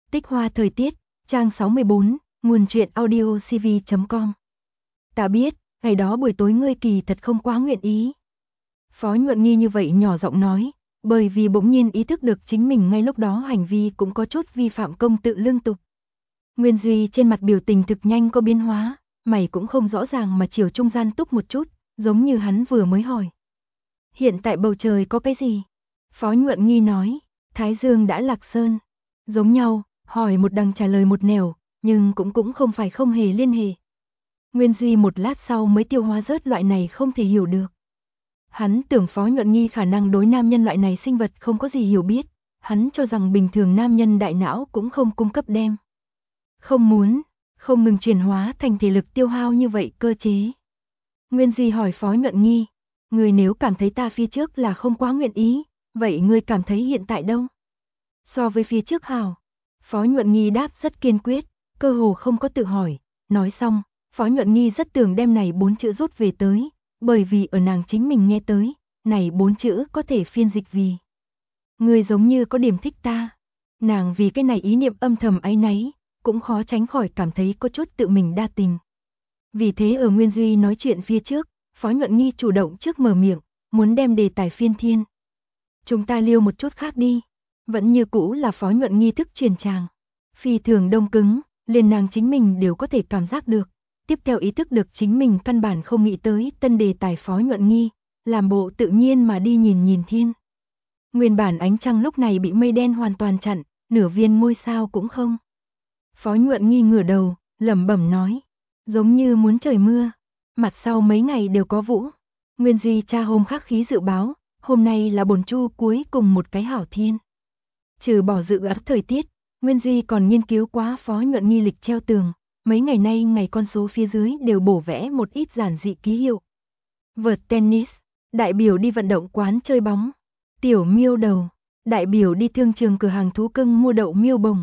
Tích hoa thời tiết, trang 64, nguồn truyện audio cv.com. Ta biết, ngày đó buổi tối ngươi kỳ thật không quá nguyện ý. Phó Nhuận Nghi như vậy nhỏ giọng nói, bởi vì bỗng nhiên ý thức được chính mình ngay lúc đó hành vi cũng có chút vi phạm công tự lương tục. Nguyên Duy trên mặt biểu tình thực nhanh có biến hóa, mày cũng không rõ ràng mà chiều trung gian túc một chút, giống như hắn vừa mới hỏi. Hiện tại bầu trời có cái gì? Phó Nhuận Nghi nói, Thái Dương đã lạc sơn. Giống nhau, hỏi một đằng trả lời một nẻo, nhưng cũng không phải không hề liên hệ. Nguyên Duy một lát sau mới tiêu hóa rớt loại này không thể hiểu được. Hắn tưởng Phó Nhuận Nghi khả năng đối nam nhân loại này sinh vật không có gì hiểu biết, hắn cho rằng bình thường nam nhân đại não cũng không cung cấp đem. Không muốn, không ngừng chuyển hóa thành thể lực tiêu hao như vậy cơ chế. Nguyên Duy hỏi Phó Nhuận Nghi, người nếu cảm thấy ta phía trước là không quá nguyện ý, vậy ngươi cảm thấy hiện tại đâu? So với phía trước hào. Phó Nhuận Nghi đáp rất kiên quyết, cơ hồ không có tự hỏi. Nói xong, Phó Nhuận Nghi rất tưởng đem này 4 chữ rút về tới, bởi vì ở nàng chính mình nghe tới, này 4 chữ có thể phiên dịch vì người giống như có điểm thích ta. Nàng vì cái này ý niệm âm thầm áy náy, cũng khó tránh khỏi cảm thấy có chút tự mình đa tình. Vì thế ở Nguyên Duy nói chuyện phía trước, Phó Nhuận Nghi chủ động trước mở miệng, muốn đem đề tài phiên thiên. Chúng ta liêu một chút khác đi. Vẫn như cũ là Phó Nhuận Nghi thức truyền tràng. Phi thường đông cứng, liền nàng chính mình đều có thể cảm giác được. Tiếp theo ý thức được chính mình căn bản không nghĩ tới tân đề tài Phó Nhuận Nghi, làm bộ tự nhiên mà đi nhìn thiên. Nguyên bản ánh trăng lúc này bị mây đen hoàn toàn chặn, nửa viên ngôi sao cũng không. Phó Nhuận Nghi ngửa đầu, lẩm bẩm nói, giống như muốn trời mưa, mặt sau mấy ngày đều có vũ. Nguyên Duy cha hôm khắc khí dự báo, hôm nay là bồn chu cuối cùng một cái hảo thiên. Trừ bỏ dự áp thời tiết, Nguyên Duy còn nghiên cứu quá Phó Nhuận Nghi lịch treo tường, mấy ngày nay ngày con số phía dưới đều bổ vẽ một ít giản dị ký hiệu. Vợt tennis, đại biểu đi vận động quán chơi bóng. Tiểu miêu đầu, đại biểu đi thương trường cửa hàng thú cưng mua đậu miêu bồng.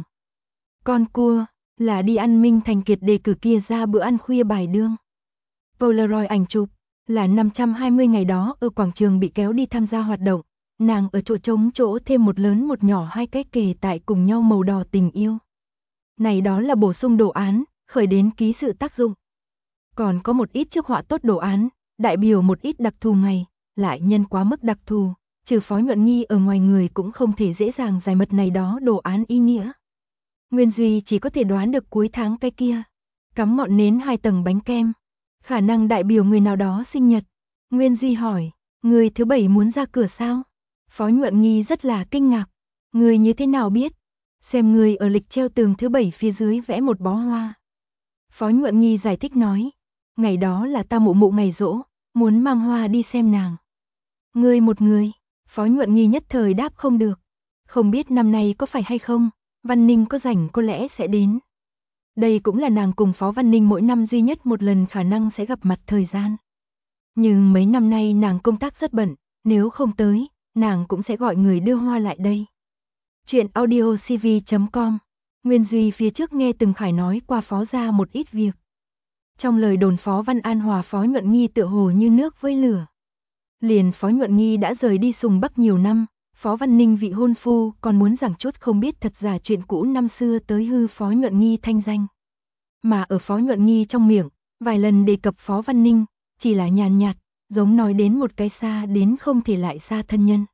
Con cua, là đi ăn Minh Thành Kiệt đề cử kia ra bữa ăn khuya bài đương. Polaroid ảnh chụp, là 520 ngày đó ở quảng trường bị kéo đi tham gia hoạt động. Nàng ở chỗ trống chỗ thêm một lớn một nhỏ hai cái kề tại cùng nhau màu đỏ tình yêu. Này đó là bổ sung đồ án, khởi đến ký sự tác dụng. Còn có một ít trước họa tốt đồ án, đại biểu một ít đặc thù ngày, lại nhân quá mức đặc thù, trừ Phó Nhuận Nghi ở ngoài người cũng không thể dễ dàng giải mật này đó đồ án ý nghĩa. Nguyên Duy chỉ có thể đoán được cuối tháng cái kia, cắm ngọn nến 2 tầng bánh kem, khả năng đại biểu người nào đó sinh nhật. Nguyên Duy hỏi, người thứ 7 muốn ra cửa sao? Phó Nhuận Nghi rất là kinh ngạc, người như thế nào biết? Xem người ở lịch treo tường thứ 7 phía dưới vẽ một bó hoa. Phó Nhuận Nghi giải thích nói, ngày đó là ta mụ ngày giỗ, muốn mang hoa đi xem nàng. Người một người, Phó Nhuận Nghi nhất thời đáp không được, không biết năm nay có phải hay không, Văn Ninh có rảnh có lẽ sẽ đến. Đây cũng là nàng cùng Phó Văn Ninh mỗi năm duy nhất một lần khả năng sẽ gặp mặt thời gian. Nhưng mấy năm nay nàng công tác rất bận, nếu không tới, nàng cũng sẽ gọi người đưa hoa lại đây. Chuyện audio cv.com. Nguyên Duy phía trước nghe Từng Khải nói qua Phó gia một ít việc. Trong lời đồn Phó Văn An hòa Phó Nhuận Nghi tựa hồ như nước với lửa. Liền Phó Nhuận Nghi đã rời đi Sùng Bắc nhiều năm, Phó Văn Ninh vị hôn phu còn muốn giảng chút không biết thật giả chuyện cũ năm xưa tới hư Phó Nhuận Nghi thanh danh. Mà ở Phó Nhuận Nghi trong miệng, vài lần đề cập Phó Văn Ninh, chỉ là nhàn nhạt, giống nói đến một cái xa đến không thể lại xa thân nhân.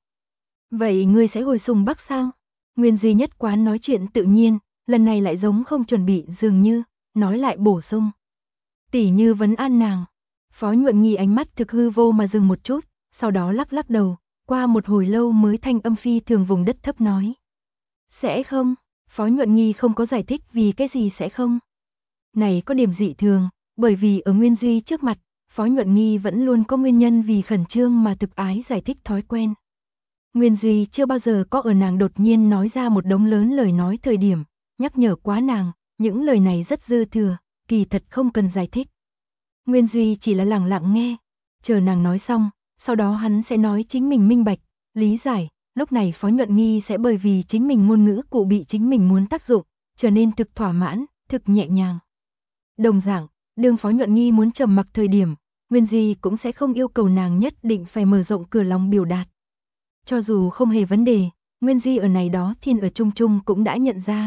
Vậy ngươi sẽ hồi Sùng Bắc sao? Nguyên Duy nhất quán nói chuyện tự nhiên, lần này lại giống không chuẩn bị dường như, nói lại bổ sung. Tỷ như vấn an nàng. Phó Nhuận Nghi ánh mắt thực hư vô mà dừng một chút, sau đó lắc đầu, qua một hồi lâu mới thanh âm phi thường vùng đất thấp nói. Sẽ không, Phó Nhuận Nghi không có giải thích vì cái gì sẽ không. Này có điểm dị thường, bởi vì ở Nguyên Duy trước mặt, Phó Nhuận Nghi vẫn luôn có nguyên nhân vì khẩn trương mà thực ái giải thích thói quen. Nguyên Duy chưa bao giờ có ở nàng đột nhiên nói ra một đống lớn lời nói thời điểm, nhắc nhở quá nàng, những lời này rất dư thừa, kỳ thật không cần giải thích. Nguyên Duy chỉ là lặng lặng nghe, chờ nàng nói xong, sau đó hắn sẽ nói chính mình minh bạch, lý giải, lúc này Phó Nhuận Nghi sẽ bởi vì chính mình ngôn ngữ cụ bị chính mình muốn tác dụng, trở nên thực thỏa mãn, thực nhẹ nhàng. Đồng dạng, đương Phó Nhuận Nghi muốn trầm mặc thời điểm, Nguyên Duy cũng sẽ không yêu cầu nàng nhất định phải mở rộng cửa lòng biểu đạt. Cho dù không hề vấn đề, Nguyên Duy ở này đó thiên ở chung chung cũng đã nhận ra,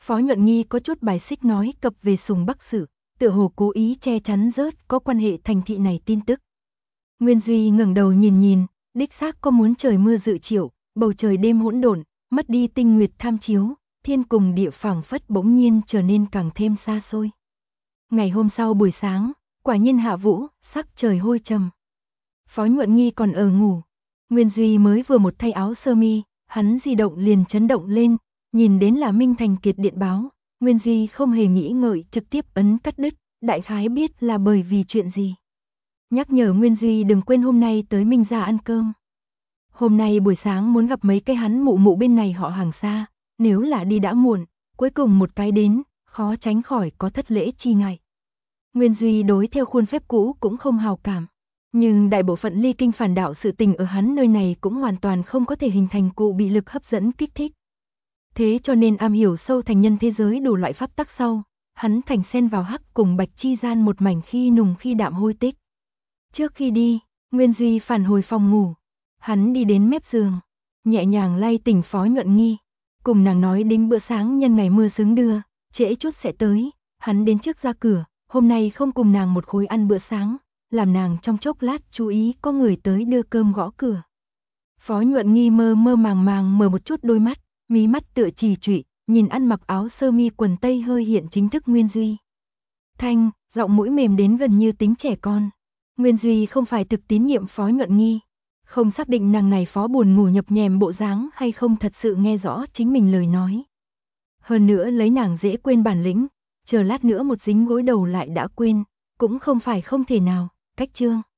Phó Nhuận Nghi có chút bài xích nói cập về Sùng Bắc Sử, tựa hồ cố ý che chắn rớt có quan hệ thành thị này tin tức. Nguyên Duy ngẩng đầu nhìn, đích xác có muốn trời mưa dự triệu, bầu trời đêm hỗn độn, mất đi tinh nguyệt tham chiếu, thiên cùng địa phảng phất bỗng nhiên trở nên càng thêm xa xôi. Ngày hôm sau buổi sáng, quả nhiên hạ vũ, sắc trời hôi trầm. Phó Nhuận Nghi còn ở ngủ, Nguyên Duy mới vừa một thay áo sơ mi, hắn di động liền chấn động lên, nhìn đến là Minh Thành Kiệt điện báo, Nguyên Duy không hề nghĩ ngợi trực tiếp ấn cắt đứt, đại khái biết là bởi vì chuyện gì. Nhắc nhở Nguyên Duy đừng quên hôm nay tới Minh gia ăn cơm. Hôm nay buổi sáng muốn gặp mấy cái hắn mụ bên này họ hàng xa, nếu là đi đã muộn, cuối cùng một cái đến, khó tránh khỏi có thất lễ chi ngại. Nguyên Duy đối theo khuôn phép cũ cũng không hào cảm, nhưng đại bộ phận ly kinh phản đạo sự tình ở hắn nơi này cũng hoàn toàn không có thể hình thành cụ bị lực hấp dẫn kích thích. Thế cho nên am hiểu sâu thành nhân thế giới đủ loại pháp tắc sau, hắn thành xen vào hắc cùng bạch chi gian một mảnh khi nùng khi đạm hôi tích. Trước khi đi, Nguyên Duy phản hồi phòng ngủ, hắn đi đến mép giường, nhẹ nhàng lay tỉnh Phó Nhuận Nghi, cùng nàng nói đính bữa sáng nhân ngày mưa sướng đưa, trễ chút sẽ tới, hắn đến trước ra cửa, hôm nay không cùng nàng một khối ăn bữa sáng, làm nàng trong chốc lát chú ý có người tới đưa cơm gõ cửa. Phó Nhuận Nghi mơ màng mở một chút đôi mắt, mí mắt tựa trì trụy, nhìn ăn mặc áo sơ mi quần tây hơi hiện chính thức Nguyên Duy. Thanh, giọng mũi mềm đến gần như tính trẻ con. Nguyên Duy không phải thực tín nhiệm Phó Nhuận Nghi, không xác định nàng này phó buồn ngủ nhập nhèm bộ dáng hay không thật sự nghe rõ chính mình lời nói. Hơn nữa lấy nàng dễ quên bản lĩnh, chờ lát nữa một dính gối đầu lại đã quên, cũng không phải không thể nào, cách chương.